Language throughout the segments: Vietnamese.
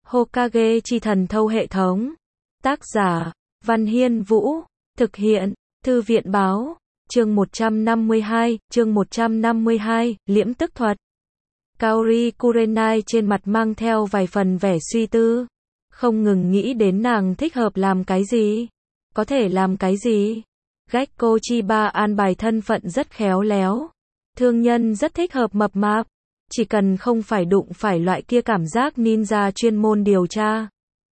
Hokage chi thần thâu hệ thống. Tác giả, Văn Hiên Vũ. Thực hiện, Thư viện báo. Chương 152, Liễm tức thuật. Kaori Kurenai trên mặt mang theo vài phần vẻ suy tư. Không ngừng nghĩ đến nàng thích hợp làm cái gì. Có thể làm cái gì. Gekko Chiba an bài thân phận rất khéo léo. Thương nhân rất thích hợp mập mạp. Chỉ cần không phải đụng phải loại kia cảm giác ninja chuyên môn điều tra.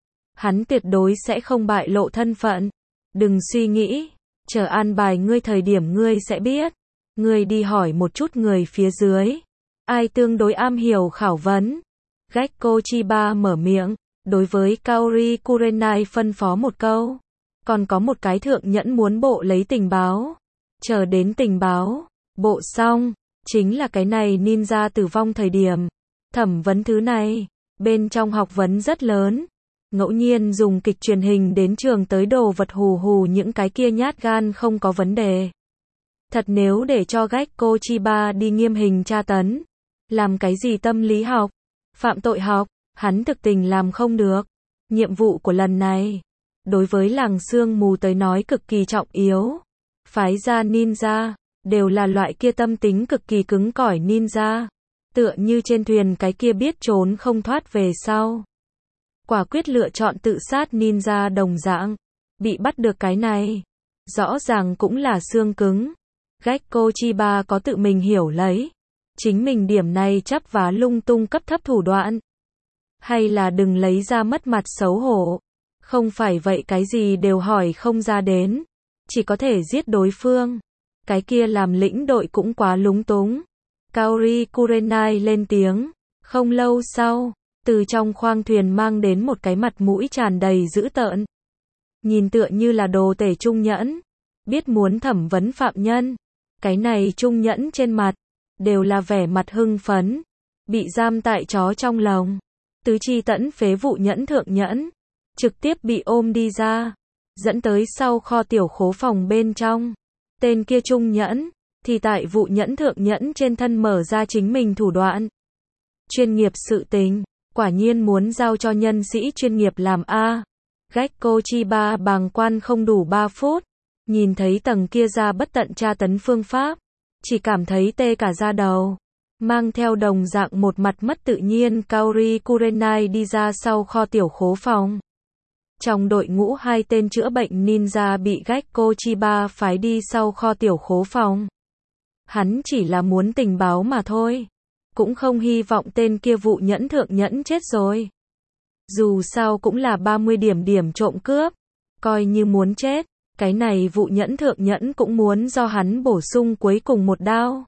Hắn tuyệt đối sẽ không bại lộ thân phận. Đừng suy nghĩ. Chờ an bài ngươi thời điểm ngươi sẽ biết. Ngươi đi hỏi một chút người phía dưới. Ai tương đối am hiểu khảo vấn. Gekko Chiba mở miệng. Đối với Kaori Kurenai phân phó một câu. Còn có một cái thượng nhẫn muốn bộ lấy tình báo. Chờ đến tình báo. Bộ xong. Chính là cái này ninja tử vong thời điểm. Thẩm vấn thứ này. Bên trong học vấn rất lớn. Ngẫu nhiên dùng kịch truyền hình đến trường tới đồ vật hù hù những cái kia nhát gan không có vấn đề. Thật nếu để cho Gekko Chiba đi nghiêm hình tra tấn. Làm cái gì tâm lý học. Phạm tội học. Hắn thực tình làm không được. Nhiệm vụ của lần này. Đối với làng sương mù tới nói cực kỳ trọng yếu. Phái ra ninja. Đều là loại kia tâm tính cực kỳ cứng cỏi ninja. Tựa như trên thuyền cái kia biết trốn không thoát về sau. Quả quyết lựa chọn tự sát ninja đồng dạng. Bị bắt được cái này. Rõ ràng cũng là xương cứng. Gekko Chiba có tự mình hiểu lấy. Chính mình điểm này chắp vá lung tung cấp thấp thủ đoạn. Hay là đừng lấy ra mất mặt xấu hổ. Không phải vậy cái gì đều hỏi không ra đến. Chỉ có thể giết đối phương. Cái kia làm lĩnh đội cũng quá lúng túng. Kaori Kurenai lên tiếng. Không lâu sau, từ trong khoang thuyền mang đến một cái mặt mũi tràn đầy dữ tợn. Nhìn tựa như là đồ tể trung nhẫn. Biết muốn thẩm vấn phạm nhân. Cái này trung nhẫn trên mặt. Đều là vẻ mặt hưng phấn. Bị giam tại chó trong lồng. Tứ chi tẫn phế vụ nhẫn thượng nhẫn. Trực tiếp bị ôm đi ra. Dẫn tới sau kho tiểu khố phòng bên trong. Tên kia trung nhẫn. Thì tại vụ nhẫn thượng nhẫn trên thân mở ra chính mình thủ đoạn. Chuyên nghiệp sự tình. Quả nhiên muốn giao cho nhân sĩ chuyên nghiệp làm a. Gekko Chiba bàng quan không đủ 3 phút. Nhìn thấy tầng kia ra bất tận tra tấn phương pháp. Chỉ cảm thấy tê cả da đầu. Mang theo đồng dạng một mặt mất tự nhiên Kaori Kurenai đi ra sau kho tiểu khố phòng. Trong đội ngũ hai tên chữa bệnh ninja bị Gekko Chiba phái đi sau kho tiểu khố phòng. Hắn chỉ là muốn tình báo mà thôi. Cũng không hy vọng tên kia vụ nhẫn thượng nhẫn chết rồi. Dù sao cũng là 30 điểm trộm cướp. Coi như muốn chết. Cái này vụ nhẫn thượng nhẫn cũng muốn do hắn bổ sung cuối cùng một đao.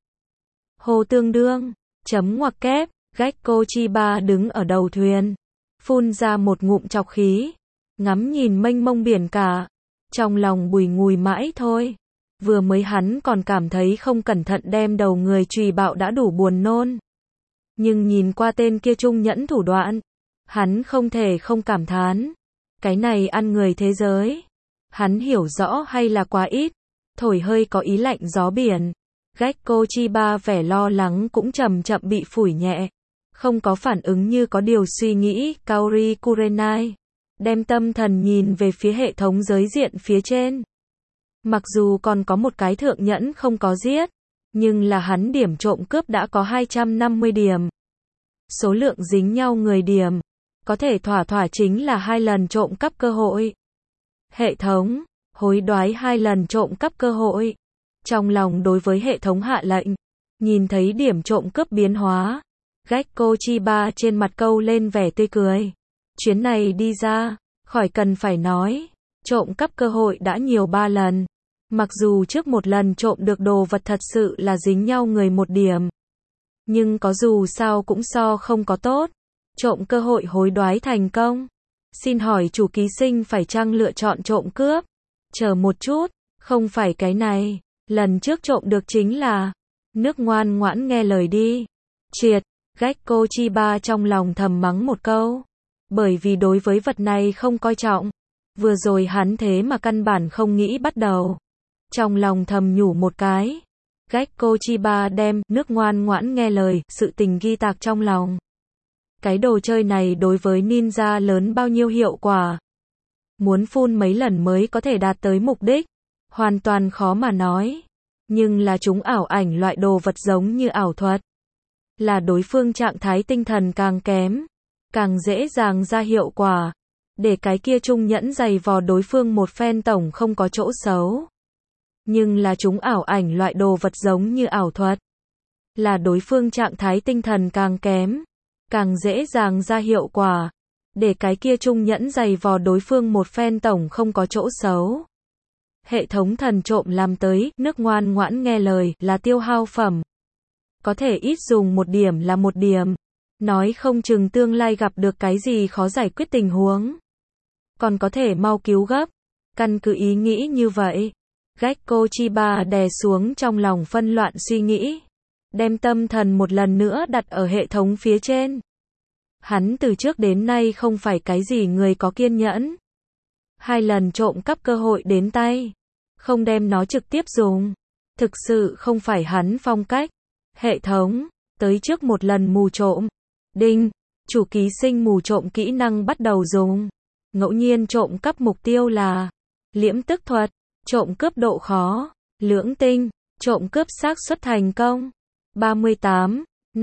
Hồ tương đương. Chấm ngoặc kép. Gekko Chiba đứng ở đầu thuyền. Phun ra một ngụm trọc khí. Ngắm nhìn mênh mông biển cả. Trong lòng bùi ngùi mãi thôi. Vừa mới hắn còn cảm thấy không cẩn thận đem đầu người trùy bạo đã đủ buồn nôn. Nhưng nhìn qua tên kia trung nhẫn thủ đoạn. Hắn không thể không cảm thán. Cái này ăn người thế giới. Hắn hiểu rõ hay là quá ít. Thổi hơi có ý lạnh gió biển. Gekko Chiba vẻ lo lắng cũng chậm chậm bị phủi nhẹ. Không có phản ứng như có điều suy nghĩ. Kaori Kurenai. Đem tâm thần nhìn về phía hệ thống giới diện phía trên. Mặc dù còn có một cái thượng nhẫn không có giết. Nhưng là hắn điểm trộm cướp đã có 250 điểm. Số lượng dính nhau người điểm. Có thể thỏa chính là 2 lần trộm cắp cơ hội. Hệ thống. Hối đoái 2 lần trộm cắp cơ hội. Trong lòng đối với hệ thống hạ lệnh. Nhìn thấy điểm trộm cướp biến hóa. Gekko Chiba trên mặt câu lên vẻ tươi cười. Chuyến này đi ra. Khỏi cần phải nói. Trộm cắp cơ hội đã nhiều 3 lần. Mặc dù trước một lần trộm được đồ vật thật sự là dính nhau người 1 điểm. Nhưng có dù sao cũng so không có tốt. Trộm cơ hội hối đoái thành công. Xin hỏi chủ ký sinh phải chăng lựa chọn trộm cướp? Chờ một chút, không phải cái này. Lần trước trộm được chính là nước ngoan ngoãn nghe lời đi. Triệt, Gekko Chiba trong lòng thầm mắng một câu. Bởi vì đối với vật này không coi trọng. Vừa rồi hắn thế mà căn bản không nghĩ bắt đầu. Trong lòng thầm nhủ một cái. Gekko Chiba đem nước ngoan ngoãn nghe lời sự tình ghi tạc trong lòng. Cái đồ chơi này đối với ninja lớn bao nhiêu hiệu quả? Muốn phun mấy lần mới có thể đạt tới mục đích? Hoàn toàn khó mà nói. Nhưng là chúng ảo ảnh loại đồ vật giống như ảo thuật. Là đối phương trạng thái tinh thần càng kém, càng dễ dàng ra hiệu quả. Để cái kia trung nhẫn giày vò đối phương một phen tổng không có chỗ xấu. Nhưng là chúng ảo ảnh loại đồ vật giống như ảo thuật. Là đối phương trạng thái tinh thần càng kém, càng dễ dàng ra hiệu quả. Để cái kia trung nhẫn giày vò đối phương một phen tổng không có chỗ xấu. Hệ thống thần trộm làm tới, nước ngoan ngoãn nghe lời, là tiêu hao phẩm. Có thể ít dùng một điểm là một điểm. Nói không chừng tương lai gặp được cái gì khó giải quyết tình huống. Còn có thể mau cứu gấp. Căn cứ ý nghĩ như vậy, Gekko Chiba đè xuống trong lòng phân loạn suy nghĩ. Đem tâm thần một lần nữa đặt ở hệ thống phía trên. Hắn từ trước đến nay không phải cái gì người có kiên nhẫn. 2 lần trộm cắp cơ hội đến tay, không đem nó trực tiếp dùng. Thực sự không phải hắn phong cách. Hệ thống, tới trước một lần mù trộm. Đinh, chủ ký sinh mù trộm kỹ năng bắt đầu dùng. Ngẫu nhiên trộm cắp mục tiêu là liễm tức thuật, trộm cướp độ khó, lưỡng tinh, trộm cướp xác suất thành công 38,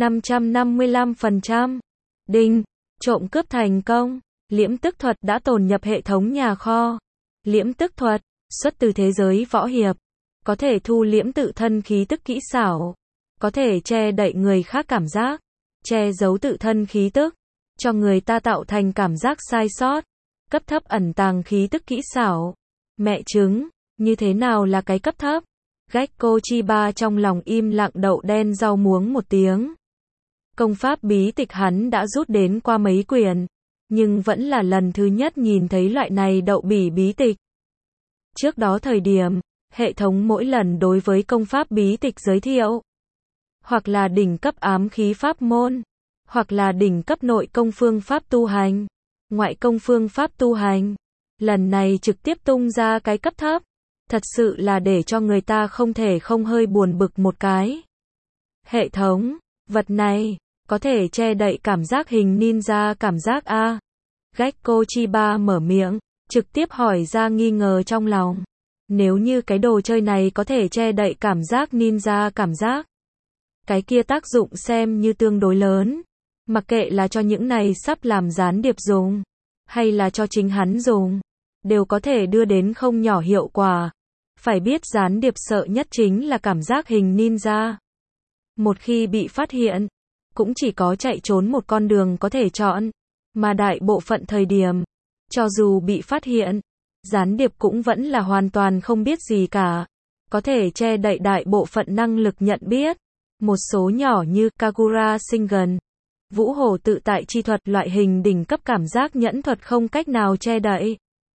555%. Đinh, trộm cướp thành công. Liễm tức thuật đã tồn nhập hệ thống nhà kho. Liễm tức thuật, xuất từ thế giới võ hiệp. Có thể thu liễm tự thân khí tức kỹ xảo. Có thể che đậy người khác cảm giác. Che giấu tự thân khí tức. Cho người ta tạo thành cảm giác sai sót. Cấp thấp ẩn tàng khí tức kỹ xảo. Mẹ chứng, như thế nào là cái cấp thấp? Gekko Chiba trong lòng im lặng đậu đen rau muống một tiếng. Công pháp bí tịch hắn đã rút đến qua mấy quyển, nhưng vẫn là lần thứ nhất nhìn thấy loại này đậu bỉ bí tịch. Trước đó thời điểm, hệ thống mỗi lần đối với công pháp bí tịch giới thiệu, hoặc là đỉnh cấp ám khí pháp môn, hoặc là đỉnh cấp nội công phương pháp tu hành, ngoại công phương pháp tu hành. Lần này trực tiếp tung ra cái cấp thấp, thật sự là để cho người ta không thể không hơi buồn bực một cái. Hệ thống, vật này có thể che đậy cảm giác hình ninja cảm giác a? Gekko Chiba mở miệng, trực tiếp hỏi ra nghi ngờ trong lòng. Nếu như cái đồ chơi này có thể che đậy cảm giác ninja cảm giác, cái kia tác dụng xem như tương đối lớn. Mặc kệ là cho những này sắp làm gián điệp dùng, hay là cho chính hắn dùng, đều có thể đưa đến không nhỏ hiệu quả. Phải biết gián điệp sợ nhất chính là cảm giác hình ninja. Một khi bị phát hiện, cũng chỉ có chạy trốn một con đường có thể chọn. Mà đại bộ phận thời điểm, cho dù bị phát hiện, gián điệp cũng vẫn là hoàn toàn không biết gì cả. Có thể che đậy đại bộ phận năng lực nhận biết. Một số nhỏ như Kagura Shingen, Vũ Hổ tự tại chi thuật loại hình đỉnh cấp cảm giác nhẫn thuật không cách nào che đậy.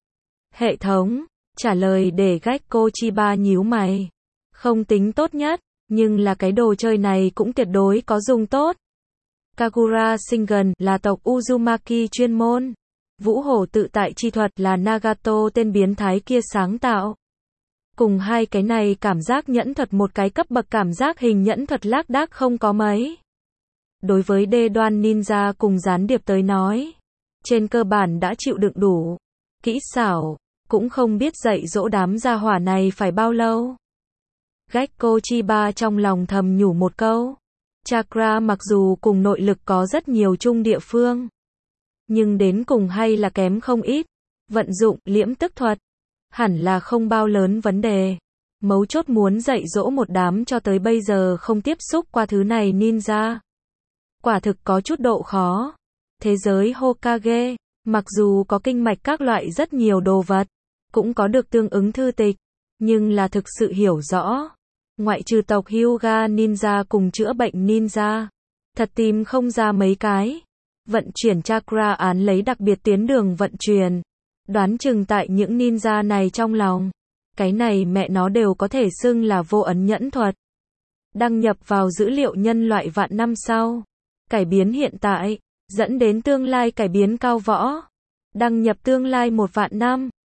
Hệ thống, trả lời để Gekko Chiba nhíu mày. Không tính tốt nhất, nhưng là cái đồ chơi này cũng tuyệt đối có dùng tốt. Kagura Shingen là tộc Uzumaki chuyên môn. Vũ Hổ tự tại chi thuật là Nagato tên biến thái kia sáng tạo. Cùng hai cái này cảm giác nhẫn thuật một cái cấp bậc cảm giác hình nhẫn thuật lác đác không có mấy. Đối với đê đoan ninja cùng gián điệp tới nói, trên cơ bản đã chịu đựng đủ. Kỹ xảo, cũng không biết dạy dỗ đám gia hỏa này phải bao lâu. Gekko Chiba trong lòng thầm nhủ một câu. Chakra mặc dù cùng nội lực có rất nhiều chung địa phương, nhưng đến cùng hay là kém không ít. Vận dụng liễm tức thuật, hẳn là không bao lớn vấn đề. Mấu chốt muốn dạy dỗ một đám cho tới bây giờ không tiếp xúc qua thứ này ninja. Quả thực có chút độ khó. Thế giới Hokage, mặc dù có kinh mạch các loại rất nhiều đồ vật, cũng có được tương ứng thư tịch, nhưng là thực sự hiểu rõ. Ngoại trừ tộc Hyuga ninja cùng chữa bệnh ninja, thật tìm không ra mấy cái. Vận chuyển chakra án lấy đặc biệt tiến đường vận chuyển. Đoán chừng tại những ninja này trong lòng, cái này mẹ nó đều có thể xưng là vô ấn nhẫn thuật. Đăng nhập vào dữ liệu nhân loại vạn năm sau. Cải biến hiện tại, dẫn đến tương lai cải biến cao võ. Đăng nhập tương lai 1 vạn năm.